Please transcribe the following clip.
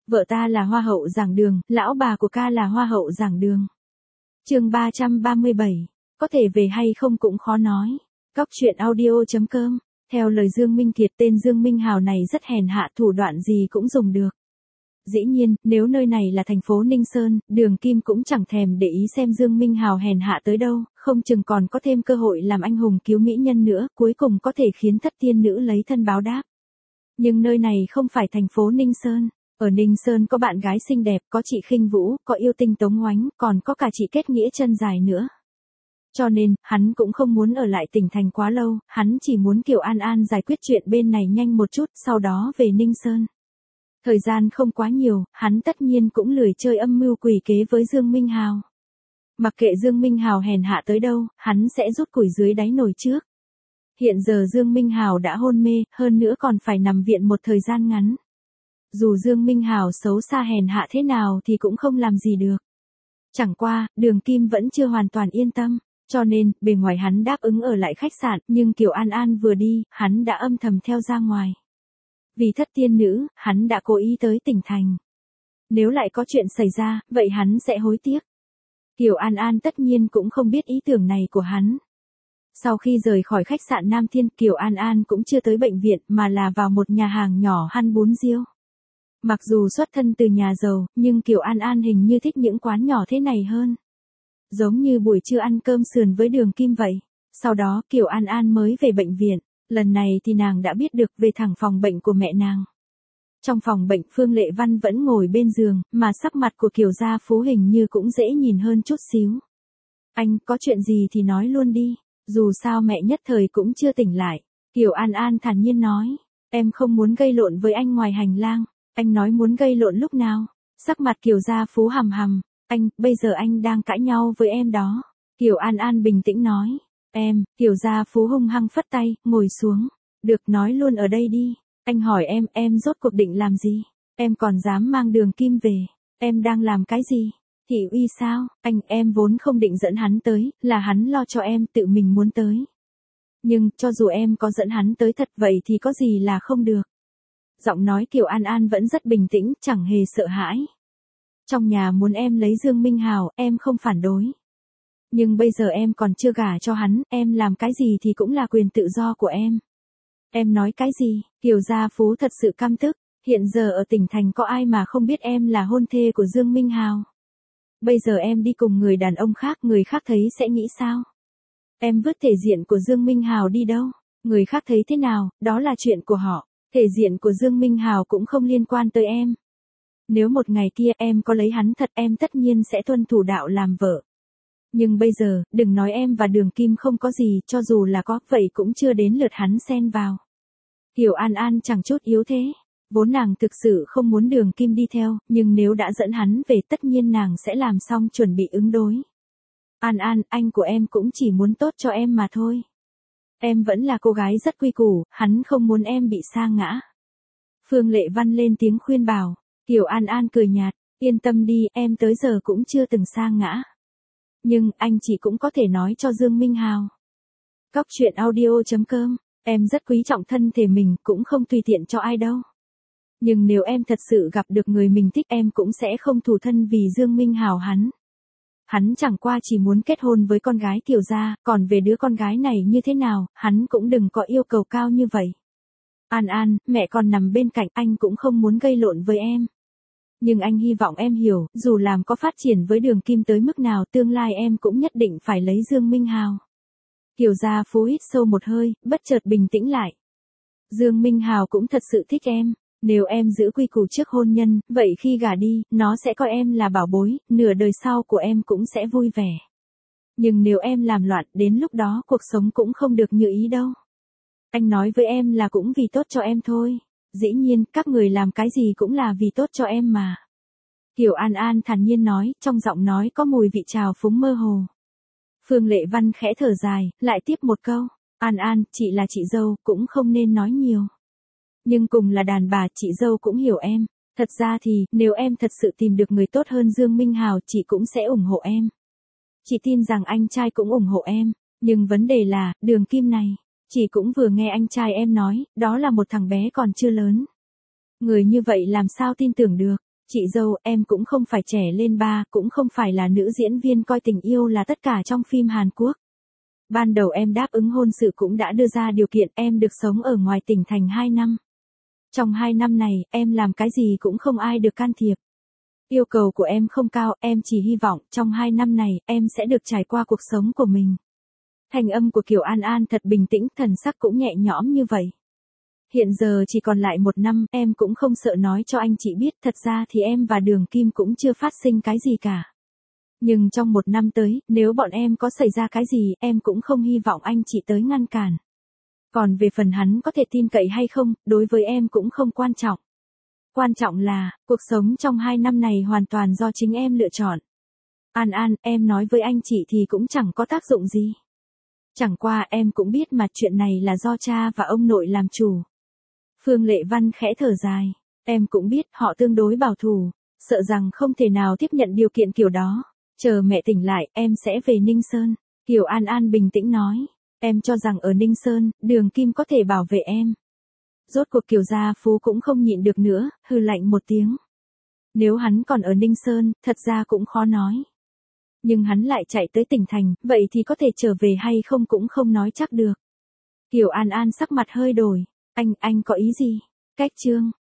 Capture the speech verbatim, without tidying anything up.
Vợ ta là hoa hậu giảng đường, lão bà của ca là hoa hậu giảng đường. Chương ba trăm ba mươi bảy, có thể về hay không cũng khó nói. Cóc truyện audio chấm com. Theo lời Dương Minh Kiệt, tên Dương Minh Hào này rất hèn hạ, thủ đoạn gì cũng dùng được. Dĩ nhiên, nếu nơi này là thành phố Ninh Sơn, Đường Kim cũng chẳng thèm để ý xem Dương Minh Hào hèn hạ tới đâu, không chừng còn có thêm cơ hội làm anh hùng cứu mỹ nhân nữa, cuối cùng có thể khiến thất tiên nữ lấy thân báo đáp. Nhưng nơi này không phải thành phố Ninh Sơn. Ở Ninh Sơn có bạn gái xinh đẹp, có chị Khinh Vũ, có yêu tinh Tống Oánh, còn có cả chị Kết Nghĩa chân dài nữa. Cho nên, hắn cũng không muốn ở lại tỉnh thành quá lâu, hắn chỉ muốn Kiều An An giải quyết chuyện bên này nhanh một chút, sau đó về Ninh Sơn. Thời gian không quá nhiều, hắn tất nhiên cũng lười chơi âm mưu quỷ kế với Dương Minh Hào. Mặc kệ Dương Minh Hào hèn hạ tới đâu, hắn sẽ rút củi dưới đáy nồi trước. Hiện giờ Dương Minh Hào đã hôn mê, hơn nữa còn phải nằm viện một thời gian ngắn. Dù Dương Minh Hào xấu xa hèn hạ thế nào thì cũng không làm gì được. Chẳng qua, Đường Kim vẫn chưa hoàn toàn yên tâm, cho nên, bề ngoài hắn đáp ứng ở lại khách sạn, nhưng Kiều An An vừa đi, hắn đã âm thầm theo ra ngoài. Vì thất tiên nữ, hắn đã cố ý tới tỉnh thành. Nếu lại có chuyện xảy ra, vậy hắn sẽ hối tiếc. Kiều An An tất nhiên cũng không biết ý tưởng này của hắn. Sau khi rời khỏi khách sạn Nam Thiên, Kiều An An cũng chưa tới bệnh viện mà là vào một nhà hàng nhỏ ăn bún riêu. Mặc dù xuất thân từ nhà giàu, nhưng Kiều An An hình như thích những quán nhỏ thế này hơn. Giống như buổi trưa ăn cơm sườn với Đường Kim vậy. Sau đó Kiều An An mới về bệnh viện. Lần này thì nàng đã biết được về thẳng phòng bệnh của mẹ nàng. Trong phòng bệnh Phương Lệ Văn vẫn ngồi bên giường, mà sắc mặt của Kiều gia Phú hình như cũng dễ nhìn hơn chút xíu. Anh có chuyện gì thì nói luôn đi, dù sao mẹ nhất thời cũng chưa tỉnh lại. Kiều An An thản nhiên nói, em không muốn gây lộn với anh ngoài hành lang. Anh nói muốn gây lộn lúc nào? Sắc mặt Kiều gia Phú hầm hầm, anh, bây giờ anh đang cãi nhau với em đó. Kiều An An bình tĩnh nói. Em, Kiều gia Phú hung hăng phất tay, ngồi xuống. Được, nói luôn ở đây đi. Anh hỏi em, em rốt cuộc định làm gì? Em còn dám mang Đường Kim về. Em đang làm cái gì? Thị uy sao? Anh, em vốn không định dẫn hắn tới, là hắn lo cho em, tự mình muốn tới. Nhưng, cho dù em có dẫn hắn tới thật vậy thì có gì là không được. Giọng nói Kiều An An vẫn rất bình tĩnh, chẳng hề sợ hãi. Trong nhà muốn em lấy Dương Minh Hào, em không phản đối. Nhưng bây giờ em còn chưa gả cho hắn, em làm cái gì thì cũng là quyền tự do của em. Em nói cái gì? Kiều gia Phú thật sự căm tức, hiện giờ ở tỉnh thành có ai mà không biết em là hôn thê của Dương Minh Hào. Bây giờ em đi cùng người đàn ông khác, người khác thấy sẽ nghĩ sao? Em vứt thể diện của Dương Minh Hào đi đâu? Người khác thấy thế nào, đó là chuyện của họ. Thể diện của Dương Minh Hào cũng không liên quan tới em. Nếu một ngày kia em có lấy hắn thật, em tất nhiên sẽ tuân thủ đạo làm vợ. Nhưng bây giờ, đừng nói em và Đường Kim không có gì, cho dù là có, vậy cũng chưa đến lượt hắn xen vào. Kiều An An chẳng chút yếu thế. Vốn nàng thực sự không muốn Đường Kim đi theo, nhưng nếu đã dẫn hắn về tất nhiên nàng sẽ làm xong chuẩn bị ứng đối. An An, anh của em cũng chỉ muốn tốt cho em mà thôi. Em vẫn là cô gái rất quy củ, hắn không muốn em bị sa ngã. Phương Lệ Văn lên tiếng khuyên bảo. Kiều An An cười nhạt, yên tâm đi, em tới giờ cũng chưa từng sa ngã. Nhưng, anh chỉ cũng có thể nói cho Dương Minh Hào. Cóc truyện audio chấm com, em rất quý trọng thân thể mình, cũng không tùy tiện cho ai đâu. Nhưng nếu em thật sự gặp được người mình thích, em cũng sẽ không thù thân vì Dương Minh Hào hắn. Hắn chẳng qua chỉ muốn kết hôn với con gái Kiều gia, còn về đứa con gái này như thế nào, hắn cũng đừng có yêu cầu cao như vậy. An An, mẹ còn nằm bên cạnh, anh cũng không muốn gây lộn với em. Nhưng anh hy vọng em hiểu, dù làm có phát triển với Đường Kim tới mức nào, tương lai em cũng nhất định phải lấy Dương Minh Hào. Kiều gia Phú hít sâu một hơi, bất chợt bình tĩnh lại. Dương Minh Hào cũng thật sự thích em. Nếu em giữ quy củ trước hôn nhân, vậy khi gả đi, nó sẽ coi em là bảo bối, nửa đời sau của em cũng sẽ vui vẻ. Nhưng nếu em làm loạn, đến lúc đó cuộc sống cũng không được như ý đâu. Anh nói với em là cũng vì tốt cho em thôi. Dĩ nhiên, các người làm cái gì cũng là vì tốt cho em mà. Kiều An An thản nhiên nói, trong giọng nói có mùi vị trào phúng mơ hồ. Phương Lệ Văn khẽ thở dài, lại tiếp một câu. An An, chị là chị dâu, cũng không nên nói nhiều. Nhưng cùng là đàn bà, chị dâu cũng hiểu em. Thật ra thì, nếu em thật sự tìm được người tốt hơn Dương Minh Hào, chị cũng sẽ ủng hộ em. Chị tin rằng anh trai cũng ủng hộ em. Nhưng vấn đề là, Đường Kim này, chị cũng vừa nghe anh trai em nói, đó là một thằng bé còn chưa lớn. Người như vậy làm sao tin tưởng được. Chị dâu, em cũng không phải trẻ lên ba, cũng không phải là nữ diễn viên coi tình yêu là tất cả trong phim Hàn Quốc. Ban đầu em đáp ứng hôn sự cũng đã đưa ra điều kiện em được sống ở ngoài tỉnh thành hai năm. Trong hai năm này, em làm cái gì cũng không ai được can thiệp. Yêu cầu của em không cao, em chỉ hy vọng trong hai năm này em sẽ được trải qua cuộc sống của mình. Thanh âm của Kiều An An thật bình tĩnh, thần sắc cũng nhẹ nhõm như vậy. Hiện giờ chỉ còn lại một năm, em cũng không sợ nói cho anh chị biết, thật ra thì em và Đường Kim cũng chưa phát sinh cái gì cả. Nhưng trong một năm tới, nếu bọn em có xảy ra cái gì, em cũng không hy vọng anh chị tới ngăn cản. Còn về phần hắn có thể tin cậy hay không, đối với em cũng không quan trọng. Quan trọng là, cuộc sống trong hai năm này hoàn toàn do chính em lựa chọn. An An, em nói với anh chị thì cũng chẳng có tác dụng gì. Chẳng qua em cũng biết mà chuyện này là do cha và ông nội làm chủ. Phương Lệ Văn khẽ thở dài. Em cũng biết họ tương đối bảo thủ, sợ rằng không thể nào tiếp nhận điều kiện kiểu đó. Chờ mẹ tỉnh lại, em sẽ về Ninh Sơn. Kiều An An bình tĩnh nói. Em cho rằng ở Ninh Sơn, Đường Kim có thể bảo vệ em. Rốt cuộc Kiều Gia Phú cũng không nhịn được nữa, hừ lạnh một tiếng. Nếu hắn còn ở Ninh Sơn, thật ra cũng khó nói. Nhưng hắn lại chạy tới tỉnh thành, vậy thì có thể trở về hay không cũng không nói chắc được. Kiều An An sắc mặt hơi đổi. Anh, anh có ý gì? Cách chương.